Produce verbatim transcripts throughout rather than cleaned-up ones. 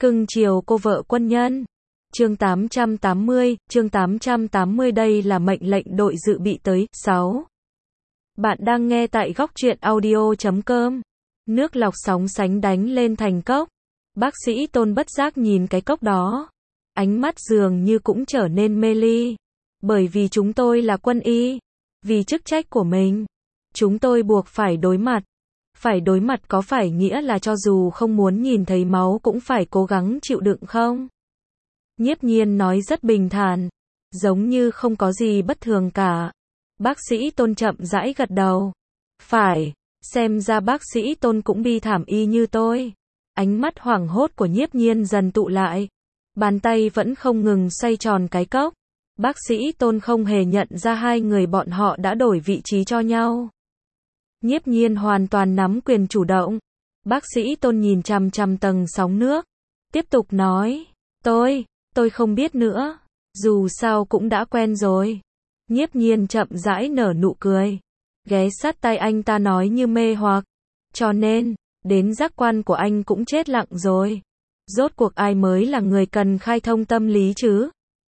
Cưng chiều cô vợ quân nhân. Chương tám trăm tám mươi, chương tám trăm tám mươi đây là mệnh lệnh đội dự bị tới. sáu. Bạn đang nghe tại góc truyện audio chấm com. Nước lọc sóng sánh đánh lên thành cốc. Bác sĩ Tôn bất giác nhìn cái cốc đó. Ánh mắt dường như cũng trở nên mê ly. Bởi vì chúng tôi là quân y. Vì chức trách của mình. Chúng tôi buộc phải đối mặt. Phải đối mặt có phải nghĩa là cho dù không muốn nhìn thấy máu cũng phải cố gắng chịu đựng không? Nhiếp Nhiên nói rất bình thản. Giống như không có gì bất thường cả. Bác sĩ Tôn chậm rãi gật đầu. Phải, xem ra bác sĩ Tôn cũng bi thảm y như tôi. Ánh mắt hoảng hốt của Nhiếp Nhiên dần tụ lại. Bàn tay vẫn không ngừng xoay tròn cái cốc. Bác sĩ Tôn không hề nhận ra hai người bọn họ đã đổi vị trí cho nhau. Nhiếp Nhiên hoàn toàn nắm quyền chủ động. Bác sĩ Tôn nhìn chằm chằm tầng sóng nước. Tiếp tục nói. Tôi, tôi không biết nữa. Dù sao cũng đã quen rồi. Nhiếp Nhiên chậm rãi nở nụ cười. Ghé sát tay anh ta nói như mê hoặc. Cho nên, đến giác quan của anh cũng chết lặng rồi. Rốt cuộc ai mới là người cần khai thông tâm lý chứ?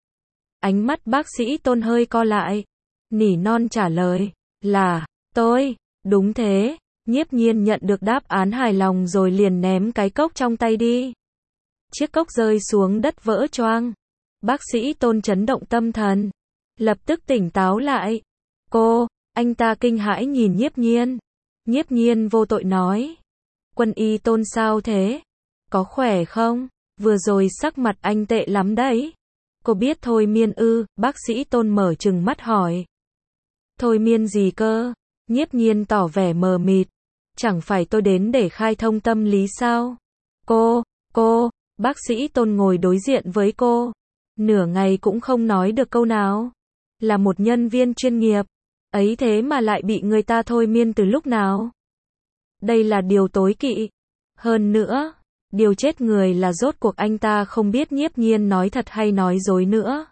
Ánh mắt bác sĩ Tôn hơi co lại. Nỉ non trả lời. Là, tôi. Đúng thế. Nhiếp Nhiên nhận được đáp án hài lòng rồi liền ném cái cốc trong tay đi. Chiếc cốc rơi xuống đất vỡ choang. Bác sĩ Tôn chấn động tâm thần. Lập tức tỉnh táo lại. Cô, anh ta kinh hãi nhìn Nhiếp Nhiên. Nhiếp Nhiên vô tội nói. Quân y Tôn sao thế? Có khỏe không? Vừa rồi sắc mặt anh tệ lắm đấy. Cô biết thôi miên ư? Bác sĩ Tôn mở trừng mắt hỏi. Thôi miên gì cơ? Nhiếp Nhiên tỏ vẻ mờ mịt. Chẳng phải tôi đến để khai thông tâm lý sao? Cô, cô, bác sĩ Tôn ngồi đối diện với cô. Nửa ngày cũng không nói được câu nào. Là một nhân viên chuyên nghiệp. Ấy thế mà lại bị người ta thôi miên từ lúc nào? Đây là điều tối kỵ. Hơn nữa, điều chết người là rốt cuộc anh ta không biết Nhiếp Nhiên nói thật hay nói dối nữa.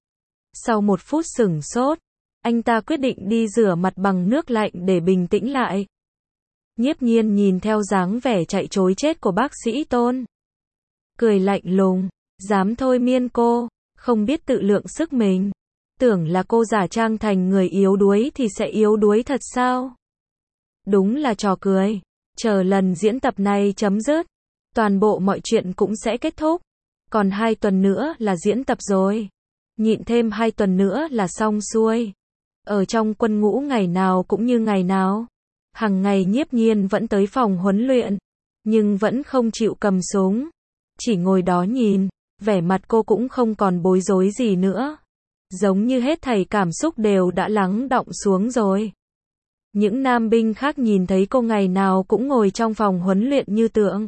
Sau một phút sửng sốt, anh ta quyết định đi rửa mặt bằng nước lạnh để bình tĩnh lại. Nhiếp Nhiên nhìn theo dáng vẻ chạy trối chết của bác sĩ Tôn. Cười lạnh lùng, dám thôi miên cô, không biết tự lượng sức mình. Tưởng là cô giả trang thành người yếu đuối thì sẽ yếu đuối thật sao? Đúng là trò cười. Chờ lần diễn tập này chấm dứt, toàn bộ mọi chuyện cũng sẽ kết thúc. Còn hai tuần nữa là diễn tập rồi. Nhịn thêm hai tuần nữa là xong xuôi. Ở trong quân ngũ ngày nào cũng như ngày nào. Hằng ngày Nhiếp Nhiên vẫn tới phòng huấn luyện. Nhưng vẫn không chịu cầm súng. Chỉ ngồi đó nhìn. Vẻ mặt cô cũng không còn bối rối gì nữa. Giống như hết thảy cảm xúc đều đã lắng đọng xuống rồi. Những nam binh khác nhìn thấy cô ngày nào cũng ngồi trong phòng huấn luyện như tượng.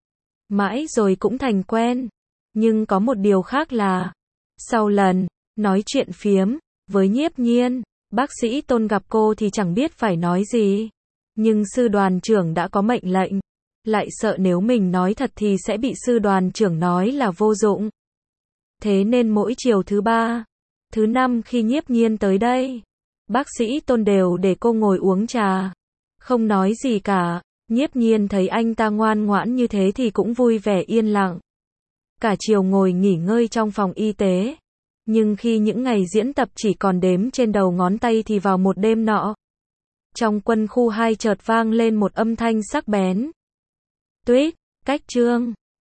Mãi rồi cũng thành quen. Nhưng có một điều khác là, sau lần nói chuyện phiếm với Nhiếp Nhiên, bác sĩ Tôn gặp cô thì chẳng biết phải nói gì. Nhưng sư đoàn trưởng đã có mệnh lệnh. Lại sợ nếu mình nói thật thì sẽ bị sư đoàn trưởng nói là vô dụng. Thế nên mỗi chiều thứ ba, thứ năm khi Nhiếp Nhiên tới đây, bác sĩ Tôn đều để cô ngồi uống trà. Không nói gì cả. Nhiếp Nhiên thấy anh ta ngoan ngoãn như thế thì cũng vui vẻ yên lặng. Cả chiều ngồi nghỉ ngơi trong phòng y tế. Nhưng khi những ngày diễn tập chỉ còn đếm trên đầu ngón tay thì vào một đêm nọ, trong quân khu hai chợt vang lên một âm thanh sắc bén. Tuýt, cách trương.